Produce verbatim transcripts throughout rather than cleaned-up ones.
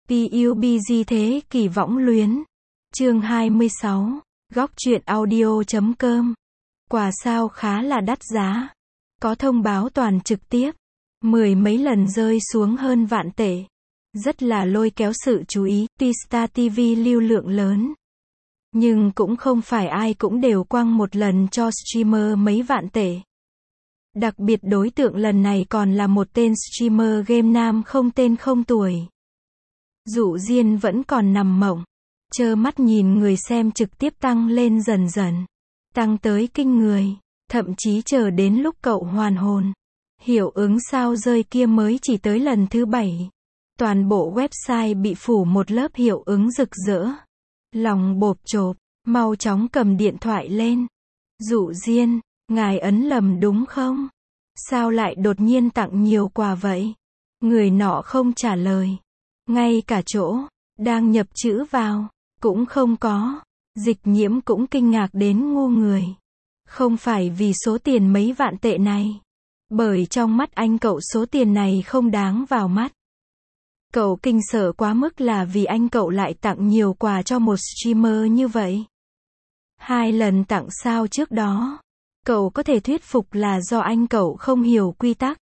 pê u bê giê thế kỷ võng luyến. Chương hai mươi sáu. Góc truyện audio chấm com. Quà sao khá là đắt giá. Có thông báo toàn trực tiếp. Mười mấy lần rơi xuống hơn vạn tệ. Rất là lôi kéo sự chú ý. T-Star ti vi lưu lượng lớn. Nhưng cũng không phải ai cũng đều quăng một lần cho streamer mấy vạn tệ. Đặc biệt đối tượng lần này còn là một tên streamer game nam không tên không tuổi. Dụ Diên vẫn còn nằm mộng, trơ mắt nhìn người xem trực tiếp tăng lên dần dần, tăng tới kinh người, thậm chí chờ đến lúc cậu hoàn hồn. Hiệu ứng sao rơi kia mới chỉ tới lần thứ bảy. Toàn bộ website bị phủ một lớp hiệu ứng rực rỡ. Lòng bộp chộp, mau chóng cầm điện thoại lên. Dụ Diên, ngài ấn lầm đúng không? Sao lại đột nhiên tặng nhiều quà vậy? Người nọ không trả lời. Ngay cả chỗ đang nhập chữ vào cũng không có. Dịch Nhiễm cũng kinh ngạc đến ngu người. Không phải vì số tiền mấy vạn tệ này, bởi trong mắt anh cậu số tiền này không đáng vào mắt. Cậu kinh sợ quá mức là vì anh cậu lại tặng nhiều quà cho một streamer như vậy. Hai lần tặng sao trước đó, cậu có thể thuyết phục là do anh cậu không hiểu quy tắc.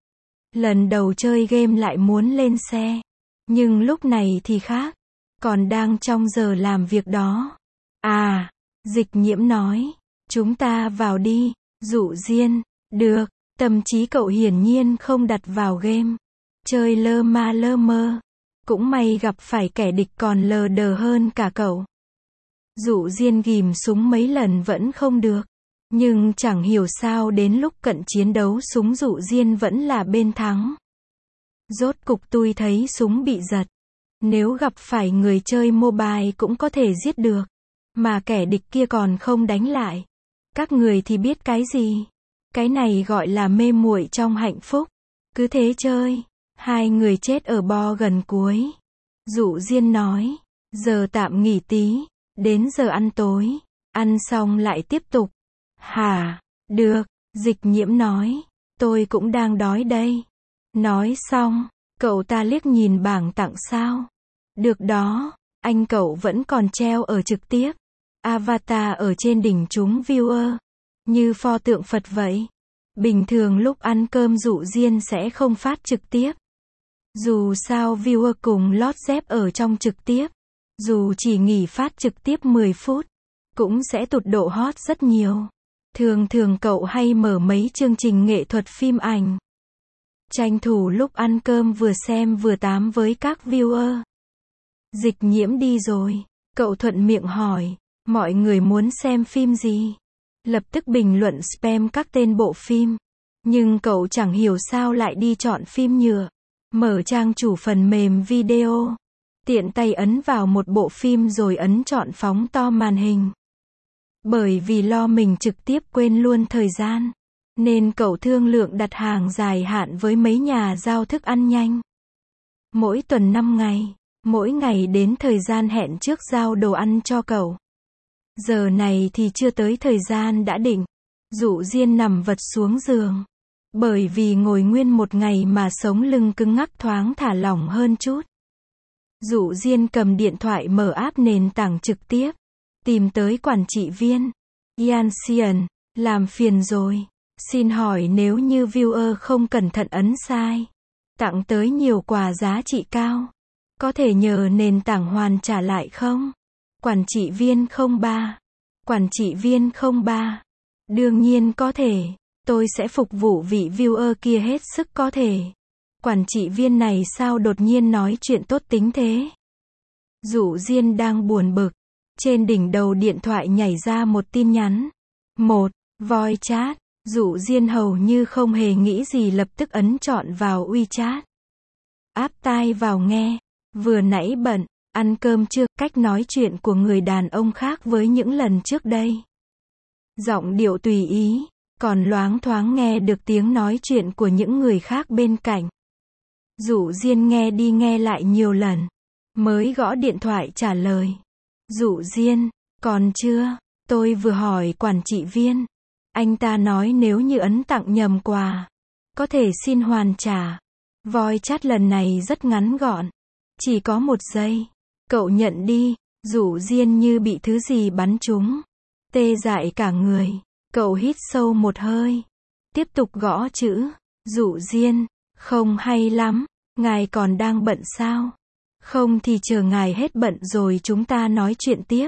Lần đầu chơi game lại muốn lên xe. Nhưng lúc này thì khác. Còn đang trong giờ làm việc đó. À, Dịch Nhiễm nói. Chúng ta vào đi. Dụ Diên. Được. Tâm trí cậu hiển nhiên không đặt vào game. Chơi lơ ma lơ mơ. Cũng may gặp phải kẻ địch còn lờ đờ hơn cả cậu. Dụ Diên ghìm súng mấy lần vẫn không được. Nhưng chẳng hiểu sao đến lúc cận chiến đấu súng Dụ Diên vẫn là bên thắng. Rốt cục tôi thấy súng bị giật. Nếu gặp phải người chơi mobile cũng có thể giết được. Mà kẻ địch kia còn không đánh lại. Các người thì biết cái gì? Cái này gọi là mê muội trong hạnh phúc. Cứ thế chơi. Hai người chết ở bo gần cuối. Dụ Diên nói. Giờ tạm nghỉ tí. Đến giờ ăn tối. Ăn xong lại tiếp tục. Hả? Được. Dịch Nhiễm nói. Tôi cũng đang đói đây. Nói xong, cậu ta liếc nhìn bảng tặng sao. Được đó, anh cậu vẫn còn treo ở trực tiếp. Avatar ở trên đỉnh chúng viewer. Như pho tượng Phật vậy. Bình thường lúc ăn cơm Dụ Diên sẽ không phát trực tiếp. Dù sao viewer cùng lót dép ở trong trực tiếp. Dù chỉ nghỉ phát trực tiếp mười phút. Cũng sẽ tụt độ hot rất nhiều. Thường thường cậu hay mở mấy chương trình nghệ thuật phim ảnh. Tranh thủ lúc ăn cơm vừa xem vừa tám với các viewer. Dịch Nhiễm đi rồi. Cậu thuận miệng hỏi. Mọi người muốn xem phim gì? Lập tức bình luận spam các tên bộ phim. Nhưng cậu chẳng hiểu sao lại đi chọn phim nhựa. Mở trang chủ phần mềm video. Tiện tay ấn vào một bộ phim rồi ấn chọn phóng to màn hình. Bởi vì lo mình trực tiếp quên luôn thời gian. Nên cậu thương lượng đặt hàng dài hạn với mấy nhà giao thức ăn nhanh. Mỗi tuần năm ngày, mỗi ngày đến thời gian hẹn trước giao đồ ăn cho cậu. Giờ này thì chưa tới thời gian đã định. Dụ Diên nằm vật xuống giường. Bởi vì ngồi nguyên một ngày mà sống lưng cứng ngắc thoáng thả lỏng hơn chút. Dụ Diên cầm điện thoại mở app nền tảng trực tiếp. Tìm tới quản trị viên. Yan Xian, làm phiền rồi. Xin hỏi nếu như viewer không cẩn thận ấn sai, tặng tới nhiều quà giá trị cao, có thể nhờ nền tảng hoàn trả lại không? Quản trị viên không ba. Quản trị viên không ba. Đương nhiên có thể. Tôi sẽ phục vụ vị viewer kia hết sức có thể. Quản trị viên này sao đột nhiên nói chuyện tốt tính thế? Dụ Diên đang buồn bực. Trên đỉnh đầu điện thoại nhảy ra một tin nhắn. Một. Voice chat. Dụ Diên hầu như không hề nghĩ gì lập tức ấn chọn vào WeChat. Áp tai vào nghe. Vừa nãy bận, ăn cơm chưa, cách nói chuyện của người đàn ông khác với những lần trước đây. Giọng điệu tùy ý, còn loáng thoáng nghe được tiếng nói chuyện của những người khác bên cạnh. Dụ Diên nghe đi nghe lại nhiều lần, mới gõ điện thoại trả lời. Dụ Diên, còn chưa, tôi vừa hỏi quản trị viên. Anh ta nói nếu như ấn tặng nhầm quà, có thể xin hoàn trả. Voice chat lần này rất ngắn gọn. Chỉ có một giây. Cậu nhận đi. Dụ Diên như bị thứ gì bắn trúng. Tê dại cả người. Cậu hít sâu một hơi. Tiếp tục gõ chữ. Dụ Diên. Không hay lắm. Ngài còn đang bận sao? Không thì chờ ngài hết bận rồi chúng ta nói chuyện tiếp.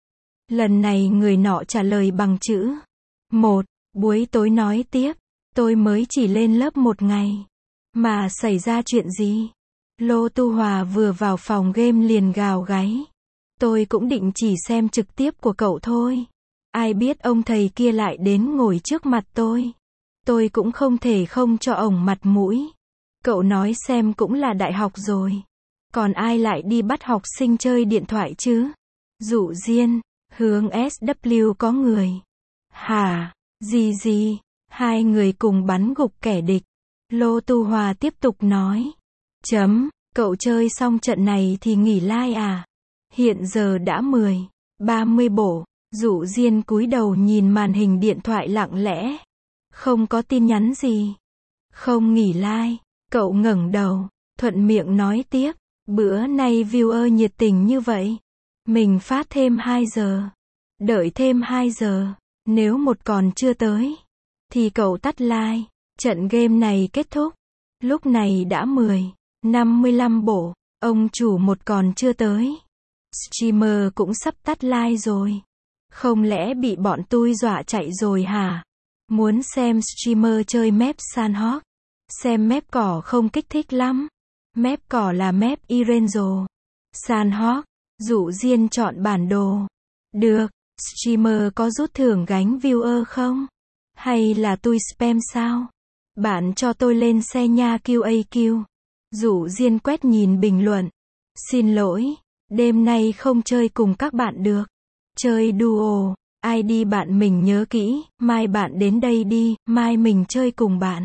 Lần này người nọ trả lời bằng chữ. Một. Buổi tối nói tiếp. Tôi mới chỉ lên lớp một ngày. Mà xảy ra chuyện gì? Lô Tu Hòa vừa vào phòng game liền gào gáy. Tôi cũng định chỉ xem trực tiếp của cậu thôi. Ai biết ông thầy kia lại đến ngồi trước mặt tôi. Tôi cũng không thể không cho ổng mặt mũi. Cậu nói xem cũng là đại học rồi. Còn ai lại đi bắt học sinh chơi điện thoại chứ? Dụ Diên. Hướng ét vê có người. Hả? Gì gì? Hai người cùng bắn gục kẻ địch. Lô Tu Hòa tiếp tục nói. Chấm. Cậu chơi xong trận này thì nghỉ like à? Hiện giờ đã mười, ba mươi bộ. Dụ Diên cúi đầu nhìn màn hình điện thoại lặng lẽ. Không có tin nhắn gì. Không nghỉ like. Cậu ngẩng đầu. Thuận miệng nói tiếp. Bữa nay viewer nhiệt tình như vậy. Mình phát thêm hai giờ. Đợi thêm hai giờ. Nếu một còn chưa tới. Thì cậu tắt like. Trận game này kết thúc. Lúc này đã mười, năm mươi lăm bộ. Ông chủ một còn chưa tới. Streamer cũng sắp tắt like rồi. Không lẽ bị bọn tôi dọa chạy rồi hả? Muốn xem streamer chơi map sandbox. Xem map cỏ không kích thích lắm. Map cỏ là map Irenzo. Sandbox. Dụ Diên chọn bản đồ. Được. Streamer có rút thưởng gánh viewer không? Hay là tôi spam sao? Bạn cho tôi lên xe nha quy a quy. Dụ Diên quét nhìn bình luận. Xin lỗi. Đêm nay không chơi cùng các bạn được. Chơi duo. i đê bạn mình nhớ kỹ. Mai bạn đến đây đi. Mai mình chơi cùng bạn.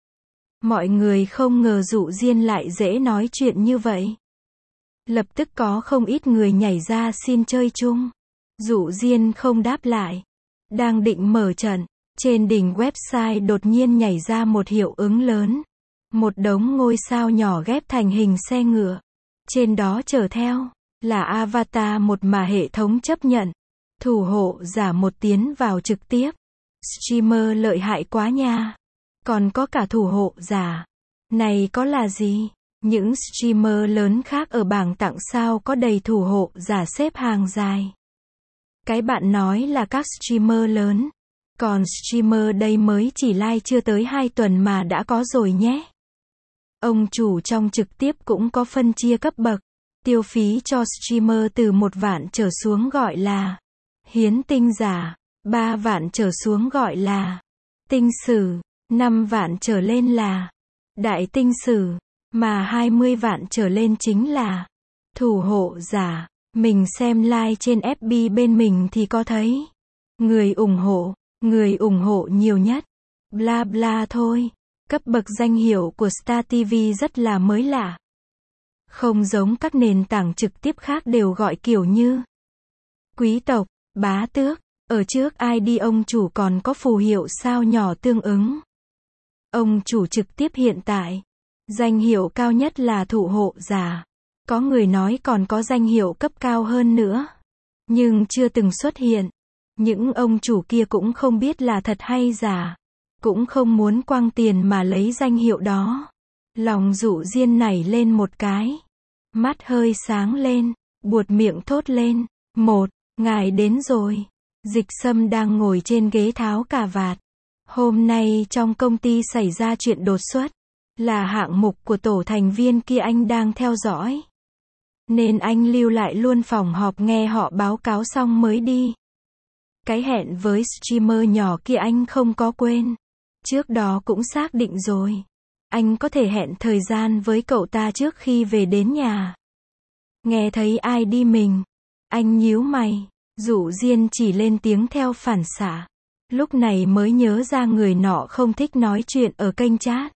Mọi người không ngờ Dụ Diên lại dễ nói chuyện như vậy. Lập tức có không ít người nhảy ra xin chơi chung. Dụ Diên không đáp lại. Đang định mở trận. Trên đỉnh website đột nhiên nhảy ra một hiệu ứng lớn. Một đống ngôi sao nhỏ ghép thành hình xe ngựa. Trên đó chở theo là avatar một mà hệ thống chấp nhận. Thủ hộ giả một tiến vào trực tiếp. Streamer lợi hại quá nha. Còn có cả thủ hộ giả. Này có là gì? Những streamer lớn khác ở bảng tặng sao có đầy thủ hộ giả xếp hàng dài. Cái bạn nói là các streamer lớn. Còn streamer đây mới chỉ like chưa tới hai tuần mà đã có rồi nhé. Ông chủ trong trực tiếp cũng có phân chia cấp bậc. Tiêu phí cho streamer từ một vạn trở xuống gọi là hiến tinh giả, ba vạn trở xuống gọi là tinh sử, năm vạn trở lên là đại tinh sử, mà hai mươi vạn trở lên chính là thủ hộ giả. Mình xem like trên ép bê bên mình thì có thấy người ủng hộ, người ủng hộ nhiều nhất, bla bla thôi. Cấp bậc danh hiệu của Star ti vi rất là mới lạ. Không giống các nền tảng trực tiếp khác đều gọi kiểu như quý tộc, bá tước. Ở trước i đê ông chủ còn có phù hiệu sao nhỏ tương ứng. Ông chủ trực tiếp hiện tại, danh hiệu cao nhất là thủ hộ giả. Có người nói còn có danh hiệu cấp cao hơn nữa. Nhưng chưa từng xuất hiện. Những ông chủ kia cũng không biết là thật hay giả. Cũng không muốn quăng tiền mà lấy danh hiệu đó. Lòng Dụ Diên nảy lên một cái. Mắt hơi sáng lên, buột miệng thốt lên. Một, ngài đến rồi. Dịch Sâm đang ngồi trên ghế tháo cà vạt. Hôm nay trong công ty xảy ra chuyện đột xuất. Là hạng mục của tổ thành viên kia anh đang theo dõi. Nên anh lưu lại luôn phòng họp nghe họ báo cáo xong mới đi. Cái hẹn với streamer nhỏ kia anh không có quên. Trước đó cũng xác định rồi. Anh có thể hẹn thời gian với cậu ta trước khi về đến nhà. Nghe thấy ai đi mình. Anh nhíu mày. Dụ Diên chỉ lên tiếng theo phản xạ. Lúc này mới nhớ ra người nọ không thích nói chuyện ở kênh chat.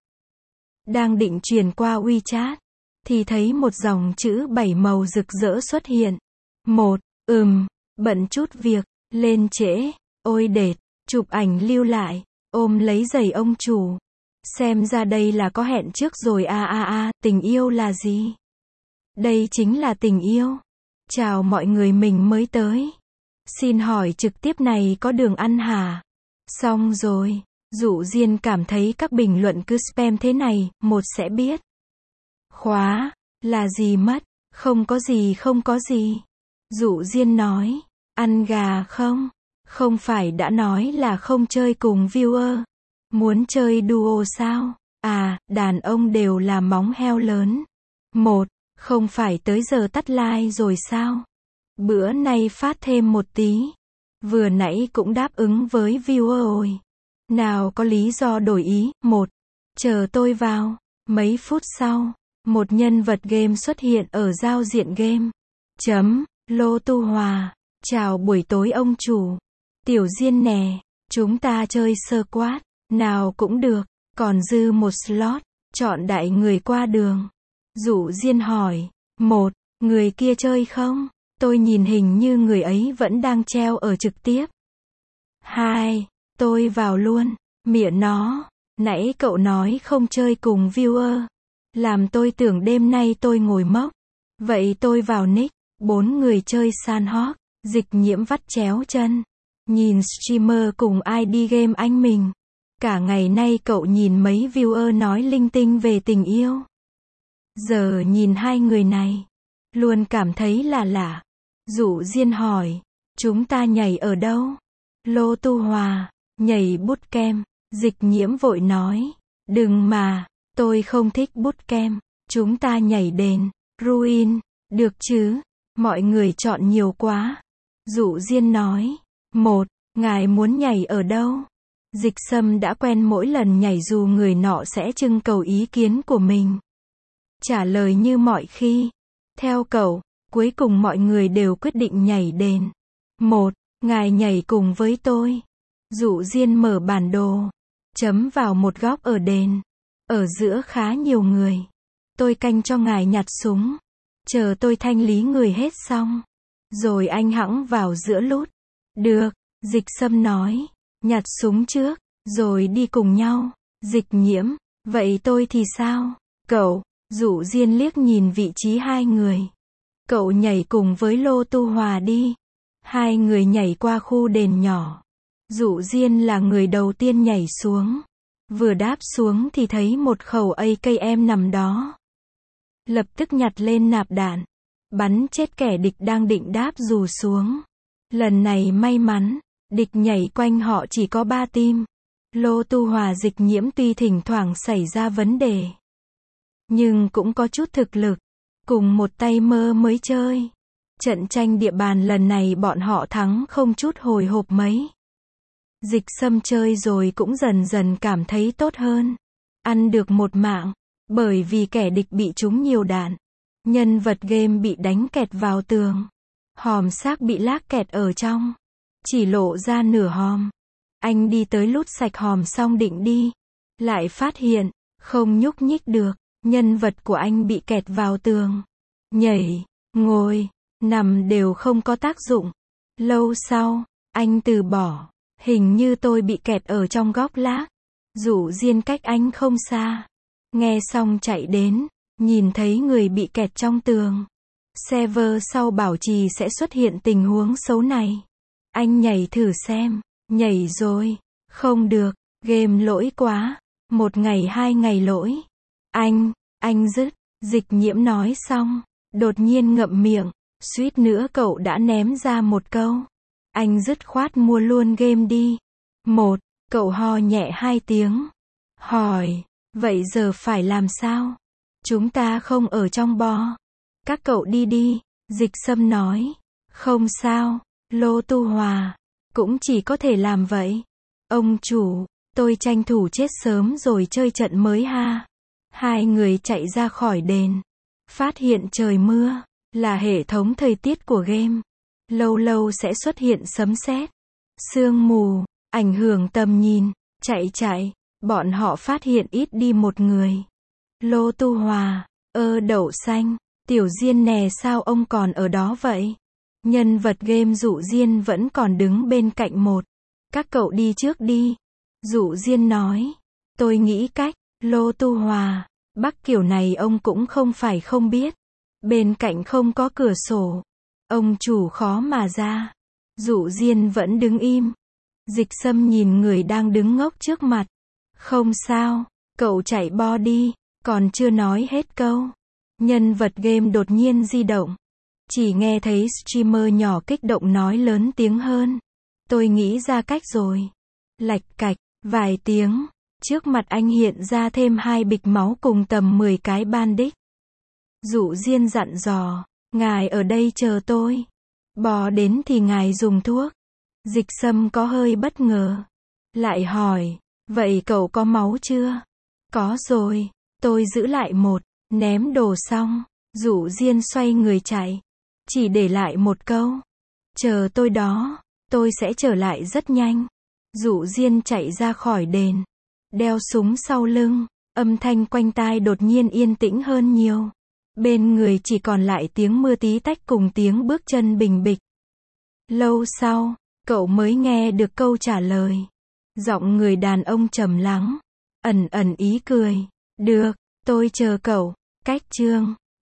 Đang định truyền qua WeChat. Thì thấy một dòng chữ bảy màu rực rỡ xuất hiện. Một, ừm, bận chút việc, lên trễ, ôi đệt, chụp ảnh lưu lại, ôm lấy giày ông chủ. Xem ra đây là có hẹn trước rồi a a a, tình yêu là gì? Đây chính là tình yêu. Chào mọi người, mình mới tới. Xin hỏi trực tiếp này có đường ăn hả? Xong rồi. Dụ Diên cảm thấy các bình luận cứ spam thế này, một sẽ biết. Khóa. Là gì mất? Không có gì, không có gì. Dụ Diên nói. Ăn gà không? Không phải đã nói là không chơi cùng viewer. Muốn chơi duo sao? À, đàn ông đều là móng heo lớn. Một. Không phải tới giờ tắt like rồi sao? Bữa nay phát thêm một tí. Vừa nãy cũng đáp ứng với viewer rồi. Nào có lý do đổi ý. Một. Chờ tôi vào. Mấy phút sau, một nhân vật game xuất hiện ở giao diện game. Chấm. Lô Tu Hòa. Chào buổi tối ông chủ. Tiểu Diên nè. Chúng ta chơi sơ quát. Nào cũng được. Còn dư một slot. Chọn đại người qua đường. Dụ Diên hỏi. Một. Người kia chơi không? Tôi nhìn hình như người ấy vẫn đang treo ở trực tiếp. Hai. Tôi vào luôn. Mịa nó. Nãy cậu nói không chơi cùng viewer. Làm tôi tưởng đêm nay tôi ngồi mốc. Vậy tôi vào nick. Bốn người chơi san hóc. Dịch Nhiễm vắt chéo chân. Nhìn streamer cùng i đê game anh mình. Cả ngày nay cậu nhìn mấy viewer nói linh tinh về tình yêu. Giờ nhìn hai người này. Luôn cảm thấy là lạ. Dụ Diên hỏi. Chúng ta nhảy ở đâu? Lô Tu Hòa. Nhảy bootcamp. Dịch Nhiễm vội nói. Đừng mà. Tôi không thích bootcamp. Chúng ta nhảy đền. Ruin. Được chứ? Mọi người chọn nhiều quá. Dụ Diên nói. Một. Ngài muốn nhảy ở đâu? Dịch Sâm đã quen mỗi lần nhảy dù người nọ sẽ trưng cầu ý kiến của mình. Trả lời như mọi khi. Theo cậu, cuối cùng mọi người đều quyết định nhảy đền. Một. Ngài nhảy cùng với tôi. Dụ Diên mở bản đồ. Chấm vào một góc ở đền. Ở giữa khá nhiều người. Tôi canh cho ngài nhặt súng. Chờ tôi thanh lý người hết xong. Rồi anh hẵng vào giữa lút. Được, Dịch Sâm nói. Nhặt súng trước, rồi đi cùng nhau. Dịch Nhiễm. Vậy tôi thì sao? Cậu. Dụ Diên liếc nhìn vị trí hai người. Cậu nhảy cùng với Lô Tu Hòa đi. Hai người nhảy qua khu đền nhỏ. Dụ Diên là người đầu tiên nhảy xuống. Vừa đáp xuống thì thấy một khẩu a ca em nằm đó. Lập tức nhặt lên nạp đạn. Bắn chết kẻ địch đang định đáp dù xuống. Lần này may mắn. Địch nhảy quanh họ chỉ có ba team. Lô Tu Hòa Dịch Nhiễm tuy thỉnh thoảng xảy ra vấn đề. Nhưng cũng có chút thực lực. Cùng một tay mơ mới chơi. Trận tranh địa bàn lần này bọn họ thắng không chút hồi hộp mấy. Dịch Sâm chơi rồi cũng dần dần cảm thấy tốt hơn. Ăn được một mạng. Bởi vì kẻ địch bị trúng nhiều đạn. Nhân vật game bị đánh kẹt vào tường. Hòm xác bị lác kẹt ở trong. Chỉ lộ ra nửa hòm. Anh đi tới lút sạch hòm xong định đi. Lại phát hiện, không nhúc nhích được. Nhân vật của anh bị kẹt vào tường. Nhảy, ngồi, nằm đều không có tác dụng. Lâu sau, anh từ bỏ. Hình như tôi bị kẹt ở trong góc lác. Dụ Diên cách anh không xa. Nghe xong chạy đến. Nhìn thấy người bị kẹt trong tường. Server sau bảo trì sẽ xuất hiện tình huống xấu này. Anh nhảy thử xem. Nhảy rồi. Không được. Game lỗi quá. Một ngày hai ngày lỗi. Anh, anh dứt. Dịch Nhiễm nói xong. Đột nhiên ngậm miệng. Suýt nữa cậu đã ném ra một câu. Anh dứt khoát mua luôn game đi. Một. Cậu ho nhẹ hai tiếng. Hỏi. Vậy giờ phải làm sao? Chúng ta không ở trong bo. Các cậu đi đi. Dịch Sâm nói. Không sao. Lô Tu Hòa. Cũng chỉ có thể làm vậy. Ông chủ. Tôi tranh thủ chết sớm rồi chơi trận mới ha. Hai người chạy ra khỏi đền. Phát hiện trời mưa. Là hệ thống thời tiết của game. Lâu lâu sẽ xuất hiện sấm sét. Sương mù. Ảnh hưởng tầm nhìn. Chạy chạy. Bọn họ phát hiện ít đi một người. Lô Tu Hòa. Ơ đậu xanh. Tiểu Diên nè, sao ông còn ở đó vậy? Nhân vật game Dụ Diên vẫn còn đứng bên cạnh một. Các cậu đi trước đi. Dụ Diên nói. Tôi nghĩ cách. Lô Tu Hòa. Bắc kiểu này ông cũng không phải không biết. Bên cạnh không có cửa sổ. Ông chủ khó mà ra. Dụ Diên vẫn đứng im. Dịch Sâm nhìn người đang đứng ngốc trước mặt. Không sao, cậu chạy bo đi. Còn chưa nói hết câu. Nhân vật game đột nhiên di động. Chỉ nghe thấy streamer nhỏ kích động nói lớn tiếng hơn. Tôi nghĩ ra cách rồi. Lạch cạch, vài tiếng. Trước mặt anh hiện ra thêm hai bịch máu cùng tầm mười cái bandage. Dụ Diên dặn dò. Ngài ở đây chờ tôi. Bò đến thì ngài dùng thuốc. Dịch Sâm có hơi bất ngờ. Lại hỏi. Vậy cậu có máu chưa? Có rồi. Tôi giữ lại một. Ném đồ xong. Dụ Diên xoay người chạy. Chỉ để lại một câu. Chờ tôi đó. Tôi sẽ trở lại rất nhanh. Dụ Diên chạy ra khỏi đền. Đeo súng sau lưng. Âm thanh quanh tai đột nhiên yên tĩnh hơn nhiều. Bên người chỉ còn lại tiếng mưa tí tách cùng tiếng bước chân bình bịch. Lâu sau, cậu mới nghe được câu trả lời. Giọng người đàn ông trầm lắng. Ẩn ẩn ý cười. Được, tôi chờ cậu. Cách chương